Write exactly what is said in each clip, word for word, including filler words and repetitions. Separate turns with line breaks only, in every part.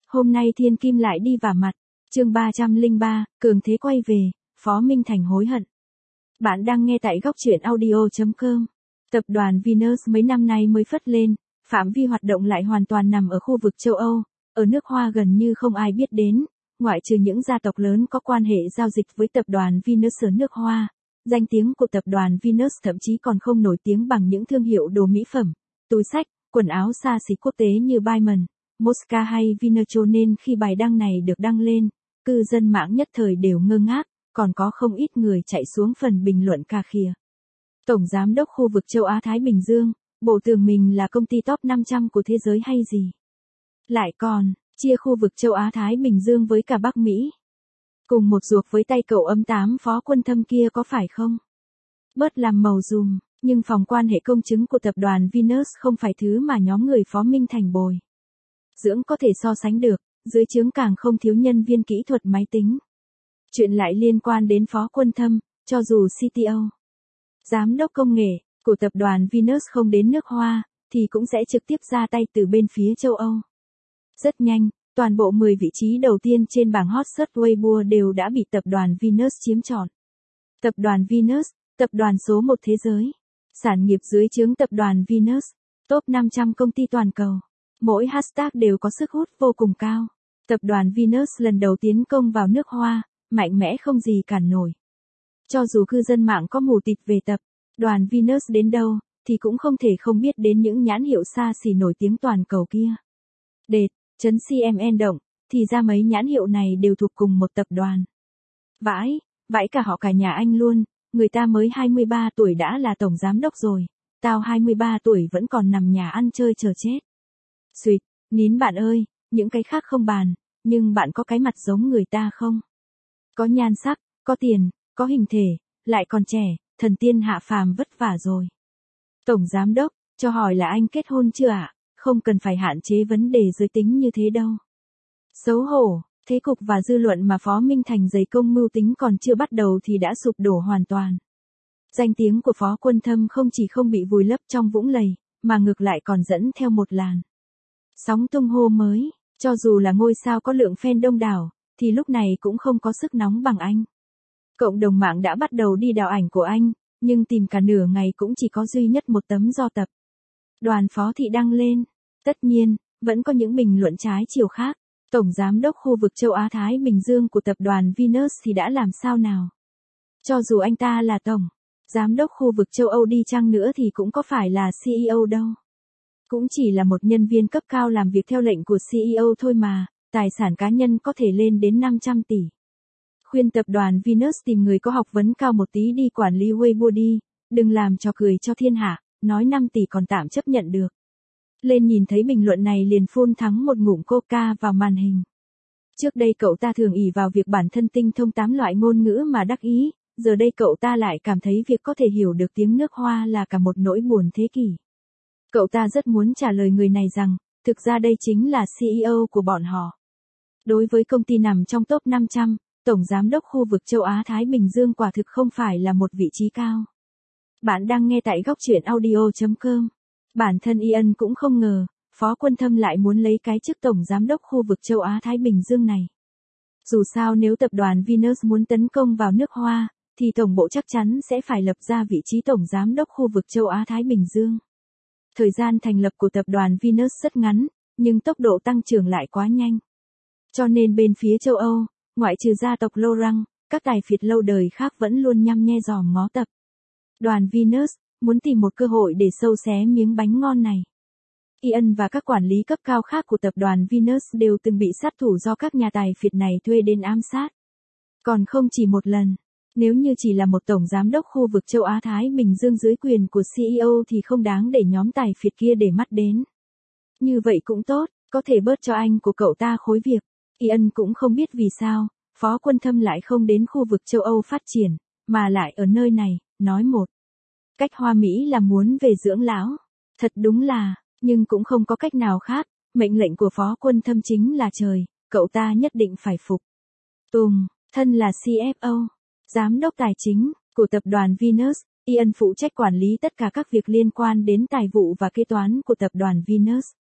Hôm nay thiên kim lại đi vả mặt. Chương ba trăm lẻ ba, cường thế quay về, Phó Minh Thành hối hận. Bạn đang nghe tại góc truyện audio chấm com. Tập đoàn Venus mấy năm nay mới phất lên, phạm vi hoạt động lại hoàn toàn nằm ở khu vực châu Âu, ở nước Hoa gần như không ai biết đến, ngoại trừ những gia tộc lớn có quan hệ giao dịch với tập đoàn Venus ở nước Hoa. Danh tiếng của tập đoàn Venus thậm chí còn không nổi tiếng bằng những thương hiệu đồ mỹ phẩm, túi xách, quần áo xa xỉ quốc tế như Baiman, Mosca hay Viner, cho nên khi bài đăng này được đăng lên, cư dân mạng nhất thời đều ngơ ngác, còn có không ít người chạy xuống phần bình luận cà khịa. Tổng giám đốc khu vực châu Á Thái Bình Dương, bộ tưởng mình là công ty top năm trăm của thế giới hay gì? Lại còn, chia khu vực châu Á Thái Bình Dương với cả Bắc Mỹ. Cùng một ruột với tay cậu ấm tám Phó Quân Thâm kia có phải không? Bớt làm màu dùm, nhưng phòng quan hệ công chứng của tập đoàn Venus không phải thứ mà nhóm người Phó Minh Thành bồi dưỡng có thể so sánh được, dưới trướng càng không thiếu nhân viên kỹ thuật máy tính. Chuyện lại liên quan đến Phó Quân Thâm, cho dù xê tê ô, giám đốc công nghệ của tập đoàn Venus không đến nước Hoa, thì cũng sẽ trực tiếp ra tay từ bên phía châu Âu. Rất nhanh, toàn bộ mười vị trí đầu tiên trên bảng hot search Weibo đều đã bị tập đoàn Venus chiếm trọn. Tập đoàn Venus, tập đoàn số một thế giới. Sản nghiệp dưới trướng tập đoàn Venus, top năm trăm công ty toàn cầu. Mỗi hashtag đều có sức hút vô cùng cao. Tập đoàn Venus lần đầu tiến công vào nước Hoa, mạnh mẽ không gì cản nổi. Cho dù cư dân mạng có mù tịt về tập đoàn Venus đến đâu, thì cũng không thể không biết đến những nhãn hiệu xa xỉ nổi tiếng toàn cầu kia. Đệt, chấn xê em en động, thì ra mấy nhãn hiệu này đều thuộc cùng một tập đoàn. Vãi, vãi cả họ cả nhà anh luôn, người ta mới hai mươi ba tuổi đã là tổng giám đốc rồi, tao hai mươi ba tuổi vẫn còn nằm nhà ăn chơi chờ chết. Xuyệt, nín bạn ơi, những cái khác không bàn, nhưng bạn có cái mặt giống người ta không? Có nhan sắc, có tiền, có hình thể, lại còn trẻ, thần tiên hạ phàm vất vả rồi. Tổng giám đốc, cho hỏi là anh kết hôn chưa ạ? À? Không cần phải hạn chế vấn đề giới tính như thế đâu. Xấu hổ, thế cục và dư luận mà Phó Minh Thành dày công mưu tính còn chưa bắt đầu thì đã sụp đổ hoàn toàn. Danh tiếng của Phó Quân Thâm không chỉ không bị vùi lấp trong vũng lầy, mà ngược lại còn dẫn theo một làn sóng tung hô mới. Cho dù là ngôi sao có lượng fan đông đảo, thì lúc này cũng không có sức nóng bằng anh. Cộng đồng mạng đã bắt đầu đi đào ảnh của anh, nhưng tìm cả nửa ngày cũng chỉ có duy nhất một tấm do tập đoàn Phó Thị đăng lên. Tất nhiên, vẫn có những bình luận trái chiều khác. Tổng giám đốc khu vực châu Á Thái Bình Dương của tập đoàn Venus thì đã làm sao nào? Cho dù anh ta là tổng giám đốc khu vực châu Âu đi chăng nữa thì cũng có phải là xê e ô đâu. Cũng chỉ là một nhân viên cấp cao làm việc theo lệnh của xê e ô thôi mà, tài sản cá nhân có thể lên đến năm trăm tỷ. Khuyên tập đoàn Venus tìm người có học vấn cao một tí đi quản lý Weibo đi, đừng làm trò cười cho thiên hạ, nói năm tỷ còn tạm chấp nhận được. Lên nhìn thấy bình luận này liền phun thắng một ngụm coca vào màn hình. Trước đây cậu ta thường ỷ vào việc bản thân tinh thông tám loại ngôn ngữ mà đắc ý, giờ đây cậu ta lại cảm thấy việc có thể hiểu được tiếng nước Hoa là cả một nỗi buồn thế kỷ. Cậu ta rất muốn trả lời người này rằng, thực ra đây chính là xê e ô của bọn họ. Đối với công ty nằm trong top năm trăm, tổng giám đốc khu vực châu Á Thái Bình Dương quả thực không phải là một vị trí cao. Bạn đang nghe tại góc truyện audio chấm com. Bản thân Ian cũng không ngờ, Phó Quân Thâm lại muốn lấy cái chức tổng giám đốc khu vực châu Á Thái Bình Dương này. Dù sao nếu tập đoàn Venus muốn tấn công vào nước Hoa, thì tổng bộ chắc chắn sẽ phải lập ra vị trí tổng giám đốc khu vực châu Á Thái Bình Dương. Thời gian thành lập của tập đoàn Venus rất ngắn, nhưng tốc độ tăng trưởng lại quá nhanh. Cho nên bên phía châu Âu, ngoại trừ gia tộc Laurent, các tài phiệt lâu đời khác vẫn luôn nhăm nhe dòm ngó tập đoàn Venus, muốn tìm một cơ hội để sâu xé miếng bánh ngon này. Ian và các quản lý cấp cao khác của tập đoàn Venus đều từng bị sát thủ do các nhà tài phiệt này thuê đến ám sát. Còn không chỉ một lần, nếu như chỉ là một tổng giám đốc khu vực châu Á Thái Bình Dương dưới quyền của xê e ô thì không đáng để nhóm tài phiệt kia để mắt đến. Như vậy cũng tốt, có thể bớt cho anh của cậu ta khối việc. Ian cũng không biết vì sao, Phó Quân Thâm lại không đến khu vực châu Âu phát triển, mà lại ở nơi này, nói một cách hoa mỹ là muốn về dưỡng lão. Thật đúng là, nhưng cũng không có cách nào khác, mệnh lệnh của Phó Quân Thâm chính là trời, cậu ta nhất định phải phục. Tùng, thân là xê ép ô, giám đốc tài chính của tập đoàn Venus, Ian phụ trách quản lý tất cả các việc liên quan đến tài vụ và kế toán của tập đoàn Venus.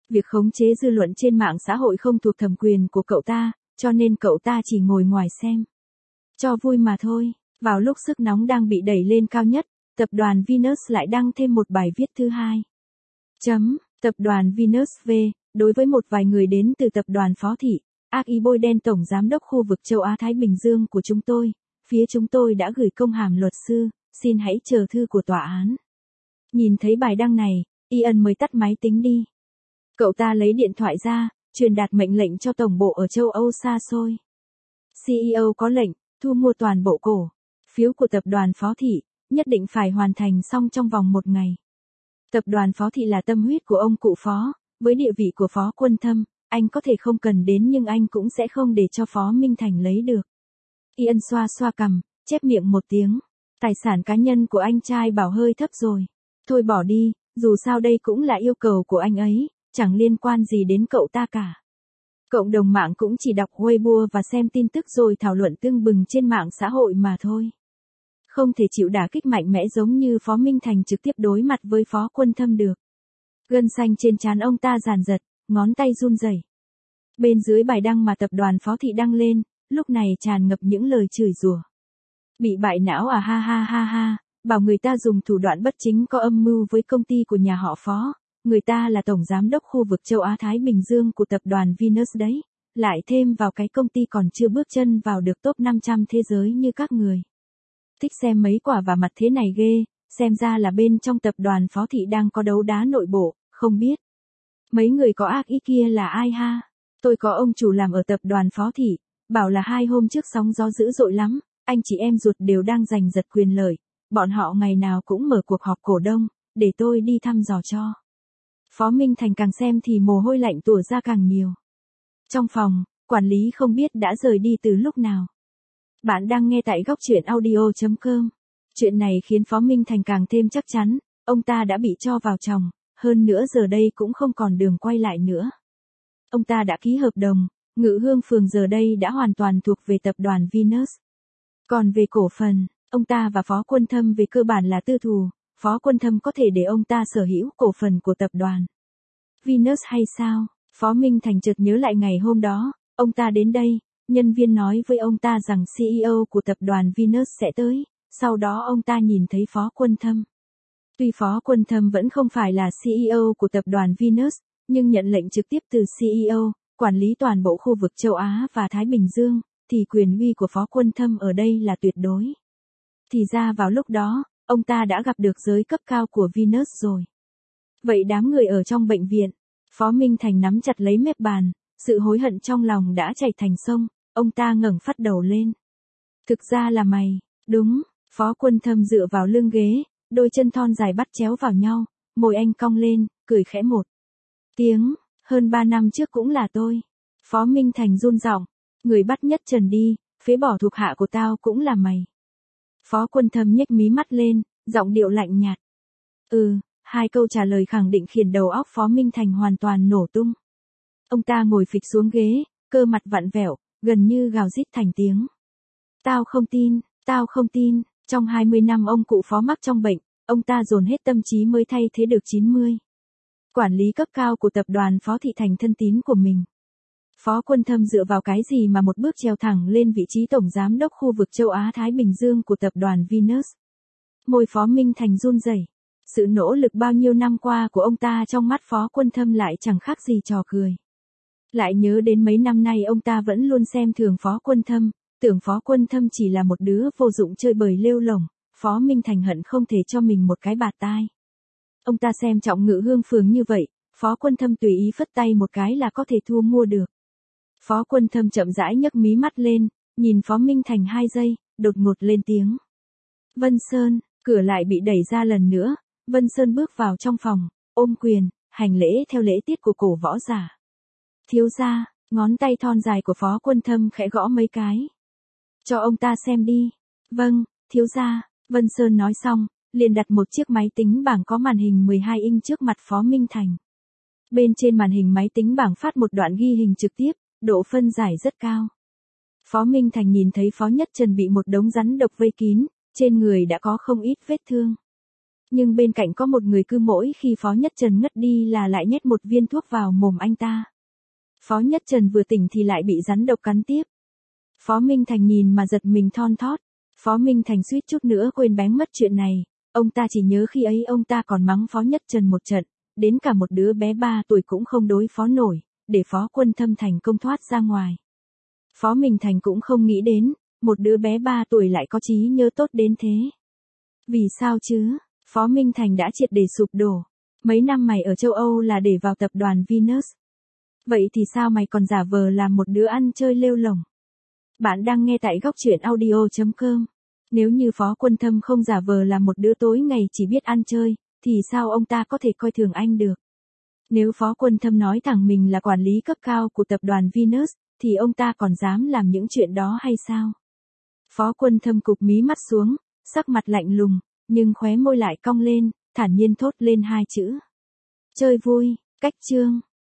Việc khống chế dư luận trên mạng xã hội không thuộc thẩm quyền của cậu ta, cho nên cậu ta chỉ ngồi ngoài xem. Cho vui mà thôi. Vào lúc sức nóng đang bị đẩy lên cao nhất, tập đoàn Venus lại đăng thêm một bài viết thứ hai. Chấm, tập đoàn Venus V, đối với một vài người đến từ tập đoàn Phó Thị, ác ý bôi đen tổng giám đốc khu vực châu Á Thái Bình Dương của chúng tôi, phía chúng tôi đã gửi công hàm luật sư, xin hãy chờ thư của tòa án. Nhìn thấy bài đăng này, Ian mới tắt máy tính đi. Cậu ta lấy điện thoại ra, truyền đạt mệnh lệnh cho tổng bộ ở châu Âu xa xôi. xê e ô có lệnh, thu mua toàn bộ cổ phiếu của tập đoàn Phó Thị, nhất định phải hoàn thành xong trong vòng một ngày. Tập đoàn Phó Thị là tâm huyết của ông cụ Phó, với địa vị của Phó Quân Thâm, anh có thể không cần đến nhưng anh cũng sẽ không để cho Phó Minh Thành lấy được. Ian xoa xoa cằm, chép miệng một tiếng. Tài sản cá nhân của anh trai Bảo hơi thấp rồi. Thôi bỏ đi, dù sao đây cũng là yêu cầu của anh ấy, chẳng liên quan gì đến cậu ta cả. Cộng đồng mạng cũng chỉ đọc Weibo và xem tin tức rồi thảo luận tương bừng trên mạng xã hội mà thôi. Không thể chịu đả kích mạnh mẽ giống như Phó Minh Thành trực tiếp đối mặt với Phó Quân Thâm được. Gân xanh trên trán ông ta dàn giật, ngón tay run rẩy. Bên dưới bài đăng mà tập đoàn Phó Thị đăng lên, lúc này tràn ngập những lời chửi rủa. Bị bại não à ha ha ha ha, bảo người ta dùng thủ đoạn bất chính có âm mưu với công ty của nhà họ Phó. Người ta là tổng giám đốc khu vực châu Á Thái Bình Dương của tập đoàn Venus đấy, lại thêm vào cái công ty còn chưa bước chân vào được top năm trăm thế giới như các người. Thích xem mấy quả và mặt thế này ghê, xem ra là bên trong tập đoàn Phó Thị đang có đấu đá nội bộ, không biết. Mấy người có ác ý kia là ai ha? Tôi có ông chủ làm ở tập đoàn Phó Thị, bảo là hai hôm trước sóng gió dữ dội lắm, anh chị em ruột đều đang giành giật quyền lợi, bọn họ ngày nào cũng mở cuộc họp cổ đông, để tôi đi thăm dò cho. Phó Minh Thành càng xem thì mồ hôi lạnh tủa ra càng nhiều. Trong phòng, quản lý không biết đã rời đi từ lúc nào. Bạn đang nghe tại góc truyện audio chấm com. Chuyện này khiến Phó Minh Thành càng thêm chắc chắn, ông ta đã bị cho vào chồng, hơn nữa giờ đây cũng không còn đường quay lại nữa. Ông ta đã ký hợp đồng, Ngự Hương Phường giờ đây đã hoàn toàn thuộc về tập đoàn Venus. Còn về cổ phần, ông ta và Phó Quân Thâm về cơ bản là tư thù, Phó Quân Thâm có thể để ông ta sở hữu cổ phần của tập đoàn Venus hay sao? Phó Minh Thành chợt nhớ lại ngày hôm đó, ông ta đến đây, nhân viên nói với ông ta rằng xê e ô của tập đoàn Venus sẽ tới, sau đó ông ta nhìn thấy Phó Quân Thâm. Tuy Phó Quân Thâm vẫn không phải là xê e ô của tập đoàn Venus, nhưng nhận lệnh trực tiếp từ xê e ô, quản lý toàn bộ khu vực châu Á và Thái Bình Dương, thì quyền uy của Phó Quân Thâm ở đây là tuyệt đối. Thì ra vào lúc đó, ông ta đã gặp được giới cấp cao của Venus rồi. Vậy đám người ở trong bệnh viện, Phó Minh Thành nắm chặt lấy mép bàn, sự hối hận trong lòng đã chảy thành sông, ông ta ngẩng phát đầu lên. Thực ra là mày, đúng, Phó Quân Thâm dựa vào lưng ghế, đôi chân thon dài bắt chéo vào nhau, môi anh cong lên, cười khẽ một tiếng, hơn ba năm trước cũng là tôi. Phó Minh Thành run giọng, người bắt nhất trần đi, phế bỏ thuộc hạ của tao cũng là mày. Phó Quân Thâm nhếch mí mắt lên, giọng điệu lạnh nhạt. Ừ, hai câu trả lời khẳng định khiến đầu óc Phó Minh Thành hoàn toàn nổ tung. Ông ta ngồi phịch xuống ghế, cơ mặt vặn vẹo, gần như gào rít thành tiếng. Tao không tin, tao không tin, trong hai mươi năm ông cụ Phó mắc trong bệnh, ông ta dồn hết tâm trí mới thay thế được chín mươi. Quản lý cấp cao của tập đoàn Phó Thị thành thân tín của mình. Phó Quân Thâm dựa vào cái gì mà một bước trèo thẳng lên vị trí tổng giám đốc khu vực châu Á Thái Bình Dương của tập đoàn Venus. Môi Phó Minh Thành run rẩy. Sự nỗ lực bao nhiêu năm qua của ông ta trong mắt Phó Quân Thâm lại chẳng khác gì trò cười. Lại nhớ đến mấy năm nay ông ta vẫn luôn xem thường Phó Quân Thâm, tưởng Phó Quân Thâm chỉ là một đứa vô dụng chơi bời lêu lổng, Phó Minh Thành hận không thể cho mình một cái bạt tai. Ông ta xem trọng Ngự Hương Phường như vậy, Phó Quân Thâm tùy ý phất tay một cái là có thể thu mua được. Phó Quân Thâm chậm rãi nhấc mí mắt lên, nhìn Phó Minh Thành hai giây, đột ngột lên tiếng. Vân Sơn, cửa lại bị đẩy ra lần nữa, Vân Sơn bước vào trong phòng, ôm quyền, hành lễ theo lễ tiết của cổ võ giả. Thiếu gia, ngón tay thon dài của Phó Quân Thâm khẽ gõ mấy cái. Cho ông ta xem đi. Vâng, thiếu gia, Vân Sơn nói xong, liền đặt một chiếc máy tính bảng có màn hình mười hai inch trước mặt Phó Minh Thành. Bên trên màn hình máy tính bảng phát một đoạn ghi hình trực tiếp, độ phân giải rất cao. Phó Minh Thành nhìn thấy Phó Nhất Trần bị một đống rắn độc vây kín, trên người đã có không ít vết thương. Nhưng bên cạnh có một người cứ mỗi khi Phó Nhất Trần ngất đi là lại nhét một viên thuốc vào mồm anh ta. Phó Nhất Trần vừa tỉnh thì lại bị rắn độc cắn tiếp. Phó Minh Thành nhìn mà giật mình thon thót. Phó Minh Thành suýt chút nữa quên bén mất chuyện này. Ông ta chỉ nhớ khi ấy ông ta còn mắng Phó Nhất Trần một trận, đến cả một đứa bé ba tuổi cũng không đối phó nổi, để Phó Quân Thâm thành công thoát ra ngoài. Phó Minh Thành cũng không nghĩ đến, một đứa bé ba tuổi lại có trí nhớ tốt đến thế. Vì sao chứ? Phó Minh Thành đã triệt để sụp đổ. Mấy năm mày ở châu Âu là để vào tập đoàn Venus. Vậy thì sao mày còn giả vờ làm một đứa ăn chơi lêu lổng? Bạn đang nghe tại góc truyện audio chấm com. Nếu như Phó Quân Thâm không giả vờ là một đứa tối ngày chỉ biết ăn chơi, thì sao ông ta có thể coi thường anh được? Nếu Phó Quân Thâm nói thẳng mình là quản lý cấp cao của tập đoàn Venus, thì ông ta còn dám làm những chuyện đó hay sao? Phó Quân Thâm cụp mí mắt xuống, sắc mặt lạnh lùng, nhưng khóe môi lại cong lên, thản nhiên thốt lên hai chữ. Chơi vui, cách chương.